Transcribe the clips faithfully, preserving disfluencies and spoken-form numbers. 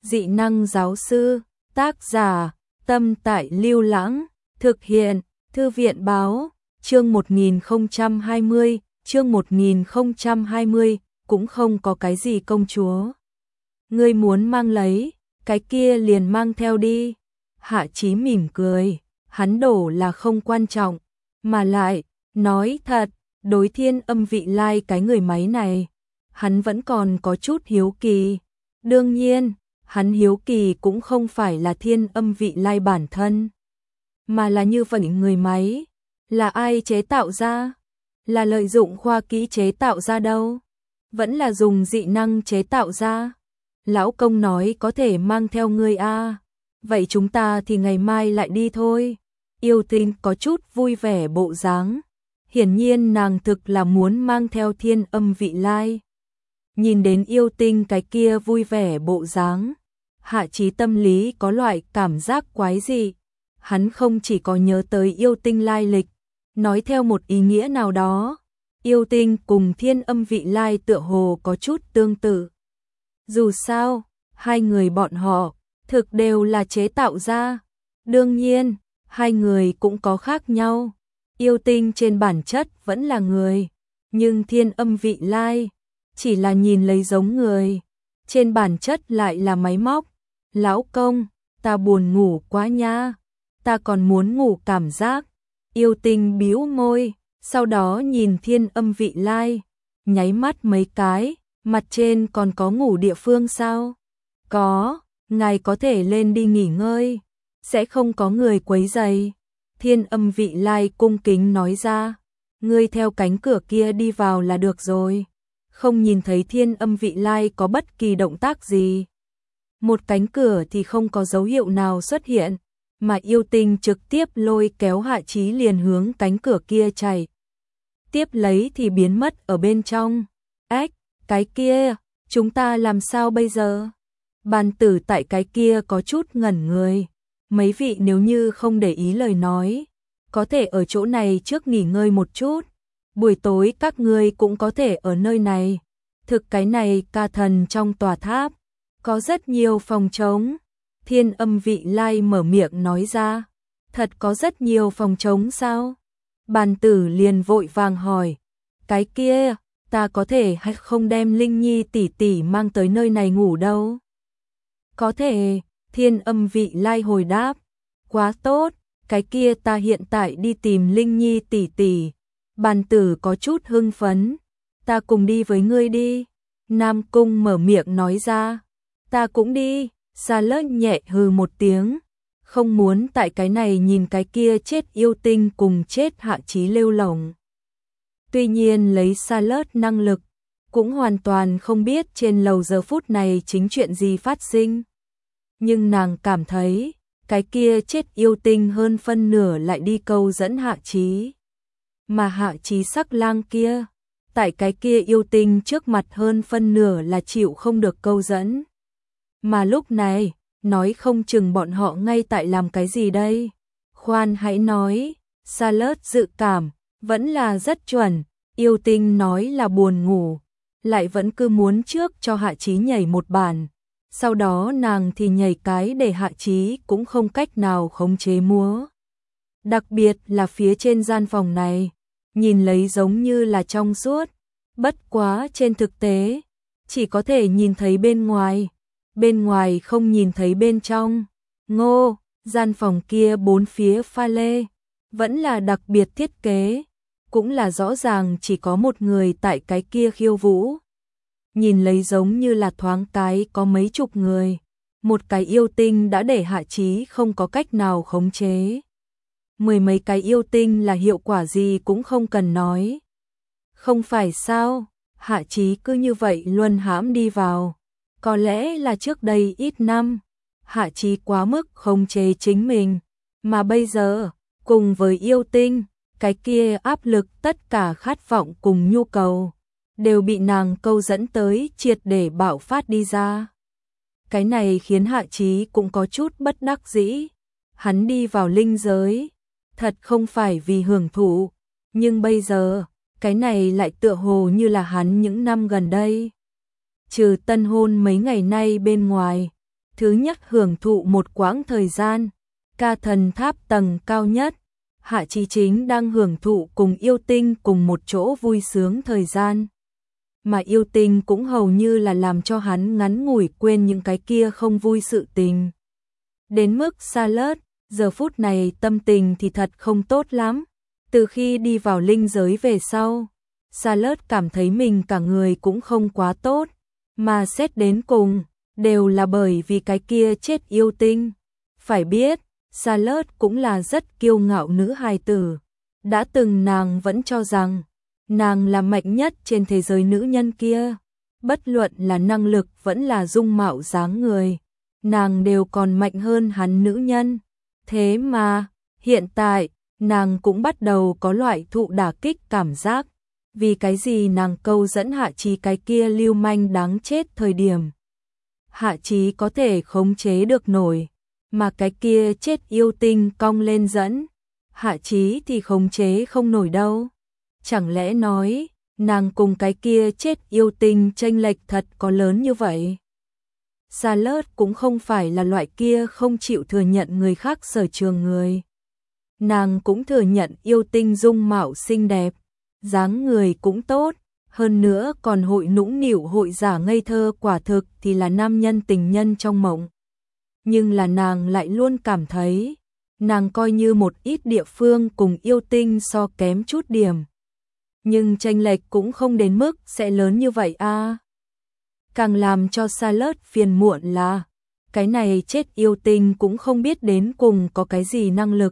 Dị năng giáo sư, tác giả, Tâm Tại Lưu Lãng, thực hiện, Thư viện báo, chương một nghìn không trăm hai mươi, chương một nghìn không trăm hai mươi, cũng không có cái gì công chúa. Ngươi muốn mang lấy, cái kia liền mang theo đi. Hạ Chí mỉm cười, hắn đổ là không quan trọng, mà lại, nói thật, đối Thiên Âm Vị Lai cái người máy này, hắn vẫn còn có chút hiếu kỳ. Đương nhiên, hắn hiếu kỳ cũng không phải là Thiên Âm Vị Lai bản thân, mà là như vậy người máy, là ai chế tạo ra? Là lợi dụng khoa kỹ chế tạo ra đâu? Vẫn là dùng dị năng chế tạo ra? Lão công nói có thể mang theo ngươi a. Vậy chúng ta thì ngày mai lại đi thôi. Yêu Tinh có chút vui vẻ bộ dáng. Hiển nhiên nàng thực là muốn mang theo Thiên Âm Vị Lai. Nhìn đến Yêu Tinh cái kia vui vẻ bộ dáng, Hạ Chí tâm lý có loại cảm giác quái dị. Hắn không chỉ có nhớ tới Yêu Tinh lai lịch, nói theo một ý nghĩa nào đó, Yêu Tinh cùng Thiên Âm Vị Lai tựa hồ có chút tương tự. Dù sao, hai người bọn họ thực đều là chế tạo ra. Đương nhiên, hai người cũng có khác nhau. Yêu Tinh trên bản chất vẫn là người, nhưng Thiên Âm Vị Lai chỉ là nhìn lấy giống người, trên bản chất lại là máy móc. Lão công, ta buồn ngủ quá nha, ta còn muốn ngủ cảm giác. Yêu Tinh bĩu môi, sau đó nhìn Thiên Âm Vị Lai, nháy mắt mấy cái, mặt trên còn có ngủ địa phương sao? Có, ngài có thể lên đi nghỉ ngơi, sẽ không có người quấy rầy. Thiên Âm Vị Lai cung kính nói ra, ngươi theo cánh cửa kia đi vào là được rồi. Không nhìn thấy Thiên Âm Vị Lai có bất kỳ động tác gì. Một cánh cửa thì không có dấu hiệu nào xuất hiện, mà Yêu Tinh trực tiếp lôi kéo Hạ Chí liền hướng cánh cửa kia chạy. Tiếp lấy thì biến mất ở bên trong. Ách, cái kia, chúng ta làm sao bây giờ? Bàn tử tại cái kia có chút ngẩn người. Mấy vị nếu như không để ý lời nói, có thể ở chỗ này trước nghỉ ngơi một chút. Buổi tối các ngươi cũng có thể ở nơi này. Thực cái này ca thần trong tòa tháp, có rất nhiều phòng trống. Thiên Âm Vị Lai mở miệng nói ra. Thật có rất nhiều phòng trống sao? Bàn tử liền vội vàng hỏi. Cái kia, ta có thể hay không đem Linh Nhi tỷ tỷ mang tới nơi này ngủ đâu? Có thể, Thiên Âm Vị Lai hồi đáp. Quá tốt, cái kia ta hiện tại đi tìm Linh Nhi tỷ tỷ. Bàn tử có chút hưng phấn. Ta cùng đi với ngươi đi. Nam Cung mở miệng nói ra. Ta cũng đi. Sa Lớt nhẹ hừ một tiếng. Không muốn tại cái này nhìn cái kia chết Yêu Tinh cùng chết Hạ Chí lêu lổng. Tuy nhiên lấy Sa Lớt năng lực, cũng hoàn toàn không biết trên lầu giờ phút này chính chuyện gì phát sinh. Nhưng nàng cảm thấy, cái kia chết Yêu Tinh hơn phân nửa lại đi câu dẫn Hạ Chí. Mà Hạ Chí sắc lang kia, tại cái kia Yêu Tinh trước mặt hơn phân nửa là chịu không được câu dẫn. Mà lúc này, nói không chừng bọn họ ngay tại làm cái gì đây? Khoan hãy nói, Sa Lớt dự cảm, vẫn là rất chuẩn. Yêu Tinh nói là buồn ngủ, lại vẫn cứ muốn trước cho Hạ Chí nhảy một bản. Sau đó nàng thì nhảy cái để Hạ Chí cũng không cách nào khống chế múa. Đặc biệt là phía trên gian phòng này, nhìn lấy giống như là trong suốt, bất quá trên thực tế, chỉ có thể nhìn thấy bên ngoài, bên ngoài không nhìn thấy bên trong. Ngô, gian phòng kia bốn phía pha lê, vẫn là đặc biệt thiết kế, cũng là rõ ràng chỉ có một người tại cái kia khiêu vũ. Nhìn lấy giống như là thoáng cái có mấy chục người, một cái Yêu Tinh đã để Hạ Chí không có cách nào khống chế. Mười mấy cái Yêu Tinh là hiệu quả gì cũng không cần nói. Không phải sao, Hạ Chí cứ như vậy luân hãm đi vào. Có lẽ là trước đây ít năm, Hạ Chí quá mức khống chế chính mình, mà bây giờ, cùng với Yêu Tinh, cái kia áp lực tất cả khát vọng cùng nhu cầu, đều bị nàng câu dẫn tới triệt để bạo phát đi ra. Cái này khiến Hạ Chí cũng có chút bất đắc dĩ. Hắn đi vào linh giới, thật không phải vì hưởng thụ, nhưng bây giờ, cái này lại tựa hồ như là hắn những năm gần đây. Trừ tân hôn mấy ngày nay bên ngoài, Thứ nhất hưởng thụ một quãng thời gian, ca thần tháp tầng cao nhất, Hạ Chí chính đang hưởng thụ cùng yêu tinh cùng một chỗ vui sướng thời gian. Mà yêu tinh cũng hầu như là làm cho hắn ngắn ngủi quên những cái kia không vui sự tình. Đến mức Charlotte, giờ phút này tâm tình thì thật không tốt lắm. Từ khi đi vào linh giới về sau, Charlotte cảm thấy mình cả người cũng không quá tốt, mà xét đến cùng, đều là bởi vì cái kia chết yêu tinh. Phải biết, Charlotte cũng là rất kiêu ngạo nữ hài tử. Đã từng nàng vẫn cho rằng, nàng là mạnh nhất trên thế giới nữ nhân kia. Bất luận là năng lực vẫn là dung mạo dáng người, nàng đều còn mạnh hơn hắn nữ nhân. Thế mà, hiện tại, nàng cũng bắt đầu có loại thụ đả kích cảm giác. Vì cái gì nàng câu dẫn Hạ Chí cái kia lưu manh đáng chết thời điểm. Hạ Chí có thể khống chế được nổi, mà cái kia chết yêu tinh cong lên dẫn. Hạ Chí thì khống chế không nổi đâu. Chẳng lẽ nói, nàng cùng cái kia chết yêu tinh chênh lệch thật có lớn như vậy? Charlotte cũng không phải là loại kia không chịu thừa nhận người khác sở trường người. Nàng cũng thừa nhận yêu tinh dung mạo xinh đẹp, dáng người cũng tốt, hơn nữa còn hội nũng nịu hội giả ngây thơ, quả thực thì là nam nhân tình nhân trong mộng. Nhưng là nàng lại luôn cảm thấy, nàng coi như một ít địa phương cùng yêu tinh so kém chút điểm. Nhưng chênh lệch cũng không đến mức sẽ lớn như vậy a. À. Càng làm cho Charlotte phiền muộn là, cái này chết yêu tinh cũng không biết đến cùng có cái gì năng lực.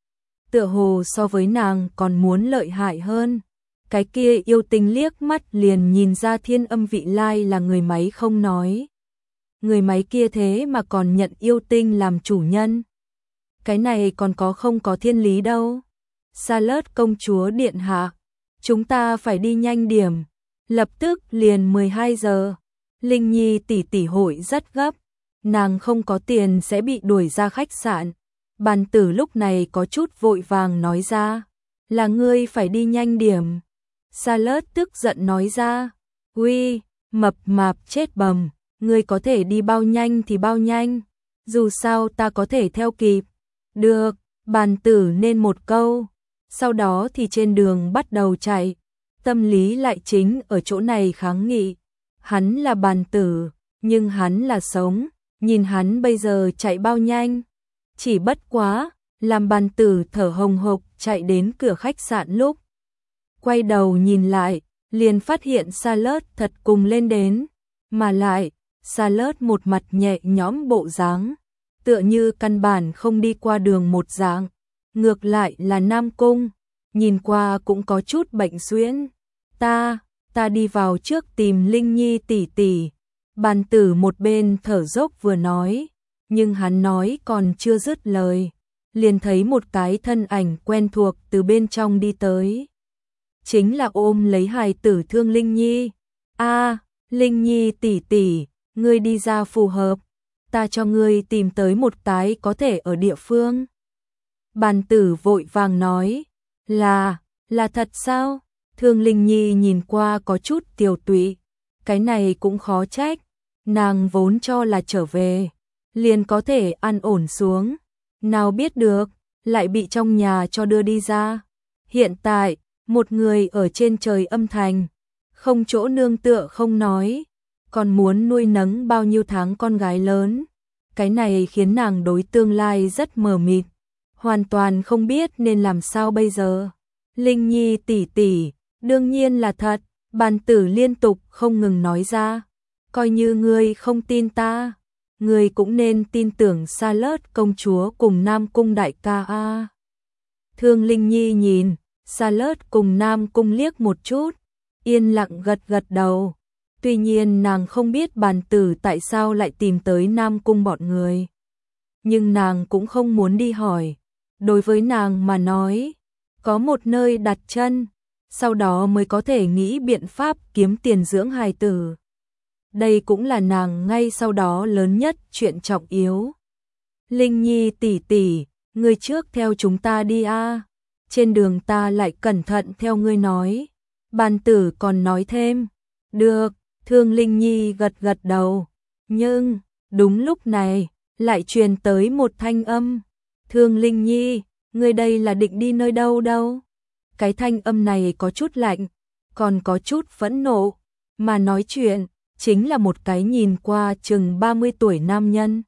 Tựa hồ so với nàng còn muốn lợi hại hơn. Cái kia yêu tinh liếc mắt liền nhìn ra Thiên Âm Vị Lai là người máy không nói. Người máy kia thế mà còn nhận yêu tinh làm chủ nhân. Cái này còn có không có thiên lý đâu. Charlotte công chúa điện hạ, chúng ta phải đi nhanh điểm. Lập tức liền mười hai giờ. Linh Nhi tỷ tỷ hội rất gấp. Nàng không có tiền sẽ bị đuổi ra khách sạn. Bàn tử lúc này có chút vội vàng nói ra. Là ngươi phải đi nhanh điểm. Charlotte tức giận nói ra. Uy, mập mạp chết bầm. Ngươi có thể đi bao nhanh thì bao nhanh. Dù sao ta có thể theo kịp. Được, bàn tử nên một câu. Sau đó thì trên đường bắt đầu chạy. Tâm lý lại chính ở chỗ này kháng nghị. Hắn là bàn tử, nhưng hắn là sống. Nhìn hắn bây giờ chạy bao nhanh. Chỉ bất quá, làm bàn tử thở hồng hộc chạy đến cửa khách sạn lúc. Quay đầu nhìn lại, liền phát hiện Charlotte thật cùng lên đến. Mà lại, Charlotte một mặt nhẹ nhõm bộ dáng, tựa như căn bản không đi qua đường một dạng. Ngược lại là Nam Cung, nhìn qua cũng có chút bệnh suyễn. Ta, ta đi vào trước tìm Linh Nhi tỷ tỷ. Bàn tử một bên thở dốc vừa nói, nhưng hắn nói còn chưa dứt lời, liền thấy một cái thân ảnh quen thuộc từ bên trong đi tới. Chính là ôm lấy hài tử Thương Linh Nhi. A, Linh Nhi tỷ tỷ, ngươi đi ra phù hợp, ta cho ngươi tìm tới một cái có thể ở địa phương. Bàn tử vội vàng nói, là, là thật sao? Thương Linh Nhi nhìn qua có chút tiều tụy, cái này cũng khó trách, nàng vốn cho là trở về, liền có thể an ổn xuống, nào biết được, lại bị trong nhà cho đưa đi ra. Hiện tại, một người ở trên trời âm thành, không chỗ nương tựa không nói, còn muốn nuôi nấng bao nhiêu tháng con gái lớn. Cái này khiến nàng đối tương lai rất mờ mịt, hoàn toàn không biết nên làm sao bây giờ. Linh Nhi tỷ tỷ, đương nhiên là thật, bàn tử liên tục không ngừng nói ra. Coi như ngươi không tin ta, ngươi cũng nên tin tưởng Charlotte công chúa cùng Nam Cung đại ca a. Thương Linh Nhi nhìn Charlotte cùng Nam Cung liếc một chút, yên lặng gật gật đầu. Tuy nhiên nàng không biết bàn tử tại sao lại tìm tới Nam Cung bọn người. Nhưng nàng cũng không muốn đi hỏi. Đối với nàng mà nói, có một nơi đặt chân, sau đó mới có thể nghĩ biện pháp kiếm tiền dưỡng hài tử. Đây cũng là nàng ngay sau đó lớn nhất chuyện trọng yếu. Linh Nhi tỷ tỷ, ngươi trước theo chúng ta đi a. Trên đường ta lại cẩn thận theo ngươi nói. Bàn tử còn nói thêm. Được, Thương Linh Nhi gật gật đầu. Nhưng, Đúng lúc này, lại truyền tới một thanh âm. Thương Linh Nhi, ngươi đây là định đi nơi đâu đâu? Cái thanh âm này có chút lạnh, còn có chút phẫn nộ, mà nói chuyện, chính là một cái nhìn qua chừng ba mươi tuổi nam nhân.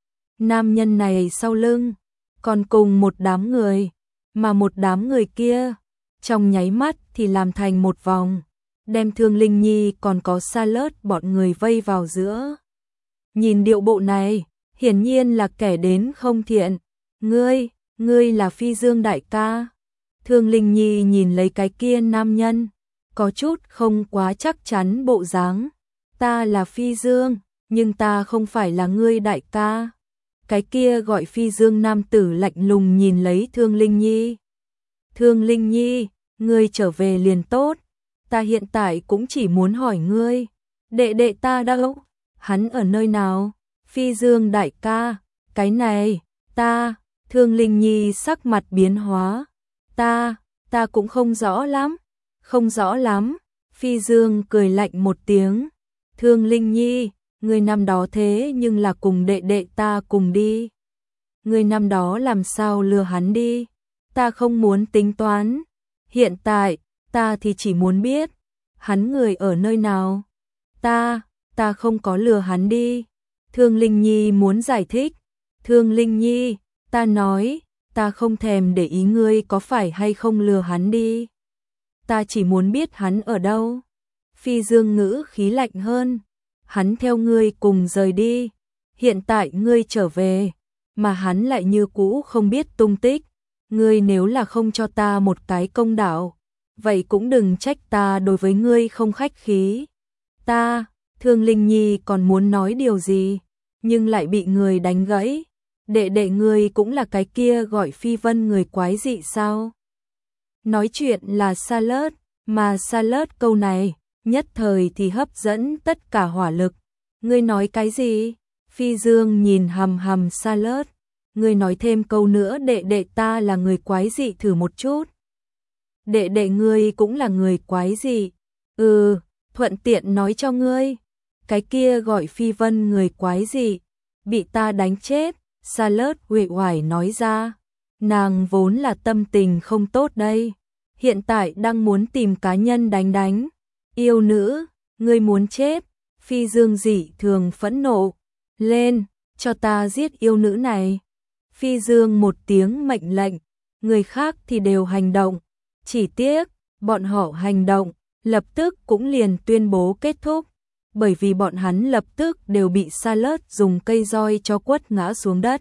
Nam nhân này sau lưng, còn cùng một đám người, mà một đám người kia, trong nháy mắt thì làm thành một vòng, đem Thương Linh Nhi còn có Charlotte bọn người vây vào giữa. Nhìn điệu bộ này, hiển nhiên là kẻ đến không thiện. Ngươi, ngươi là Phi Dương đại ca. Thương Linh Nhi nhìn lấy cái kia nam nhân, có chút không quá chắc chắn bộ dáng. Ta là Phi Dương, nhưng ta không phải là ngươi đại ca. Cái kia gọi Phi Dương nam tử lạnh lùng nhìn lấy Thương Linh Nhi. Thương Linh Nhi, ngươi trở về liền tốt. Ta hiện tại cũng chỉ muốn hỏi ngươi, đệ đệ ta đâu? Hắn ở nơi nào? Phi Dương đại ca, cái này, ta, Thương Linh Nhi sắc mặt biến hóa. Ta, ta cũng không rõ lắm, không rõ lắm. Phi Dương cười lạnh một tiếng. Thương Linh Nhi, người năm đó thế nhưng là cùng đệ đệ ta cùng đi. Người năm đó làm sao lừa hắn đi? Ta không muốn tính toán. Hiện tại, ta thì chỉ muốn biết, hắn người ở nơi nào? Ta, ta không có lừa hắn đi. Thương Linh Nhi muốn giải thích. Thương Linh Nhi, ta nói, ta không thèm để ý ngươi có phải hay không lừa hắn đi. Ta chỉ muốn biết hắn ở đâu. Phi Dương ngữ khí lạnh hơn. Hắn theo ngươi cùng rời đi. Hiện tại ngươi trở về, mà hắn lại như cũ không biết tung tích. Ngươi nếu là không cho ta một cái công đạo, vậy cũng đừng trách ta đối với ngươi không khách khí. Ta, Thương Linh Nhi còn muốn nói điều gì, nhưng lại bị người đánh gãy. Đệ đệ ngươi cũng là cái kia gọi Phi Vân người quái dị sao? Nói chuyện là Charlotte, mà Charlotte câu này, nhất thời thì hấp dẫn tất cả hỏa lực. Ngươi nói cái gì? Phi Dương nhìn hầm hầm Charlotte. Ngươi nói thêm câu nữa đệ đệ ta là người quái dị thử một chút. Đệ đệ ngươi cũng là người quái dị. Ừ, thuận tiện nói cho ngươi. Cái kia gọi Phi Vân người quái dị, bị ta đánh chết. Charlotte uể oải nói ra. Nàng vốn là tâm tình không tốt đây. Hiện tại đang muốn tìm cá nhân đánh đánh. Yêu nữ, ngươi muốn chết. Phi Dương dị thường phẫn nộ. Lên, cho ta giết yêu nữ này. Phi Dương một tiếng mệnh lệnh, người khác thì đều hành động. Chỉ tiếc, bọn họ hành động, lập tức cũng liền tuyên bố kết thúc. Bởi vì bọn hắn lập tức đều bị Charlotte dùng cây roi cho quất ngã xuống đất.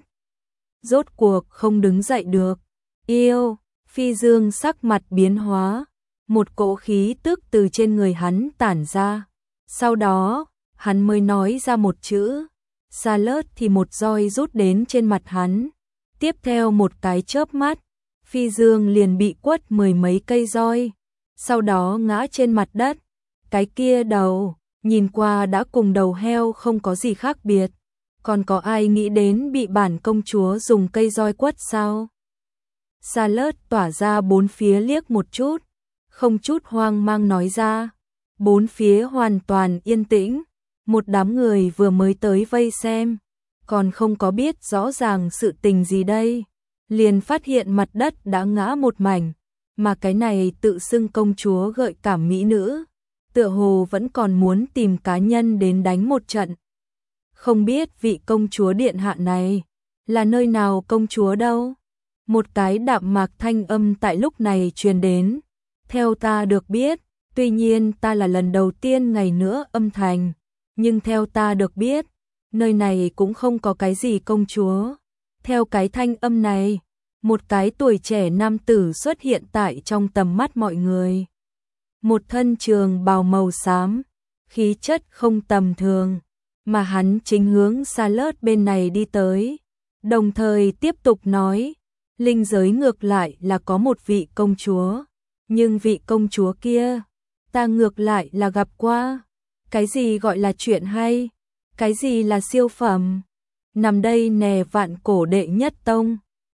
Rốt cuộc không đứng dậy được. Yêu, Phi Dương sắc mặt biến hóa. Một cỗ khí tức từ trên người hắn tản ra. Sau đó, hắn mới nói ra một chữ. Charlotte thì một roi rút đến trên mặt hắn. Tiếp theo một cái chớp mắt, Phi Dương liền bị quất mười mấy cây roi. Sau đó ngã trên mặt đất. Cái kia đầu, nhìn qua đã cùng đầu heo không có gì khác biệt. Còn có ai nghĩ đến bị bản công chúa dùng cây roi quất sao? Charlotte tỏa ra bốn phía liếc một chút, không chút hoang mang nói ra. Bốn phía hoàn toàn yên tĩnh, một đám người vừa mới tới vây xem, còn không có biết rõ ràng sự tình gì đây. Liền phát hiện mặt đất đã ngã một mảnh, mà cái này tự xưng công chúa gợi cảm mỹ nữ, tựa hồ vẫn còn muốn tìm cá nhân đến đánh một trận. Không biết vị công chúa điện hạ này là nơi nào công chúa đâu? Một cái đạm mạc thanh âm tại lúc này truyền đến. Theo ta được biết, tuy nhiên ta là lần đầu tiên ngày nữa âm thành, nhưng theo ta được biết, nơi này cũng không có cái gì công chúa. Theo cái thanh âm này, một cái tuổi trẻ nam tử xuất hiện tại trong tầm mắt mọi người. Một thân trường bào màu xám, khí chất không tầm thường, mà hắn chính hướng Charlotte bên này đi tới, đồng thời tiếp tục nói, linh giới ngược lại là có một vị công chúa, nhưng vị công chúa kia, ta ngược lại là gặp qua. Cái gì gọi là chuyện hay? Cái gì là siêu phẩm? Nằm đây nè vạn cổ đệ nhất tông,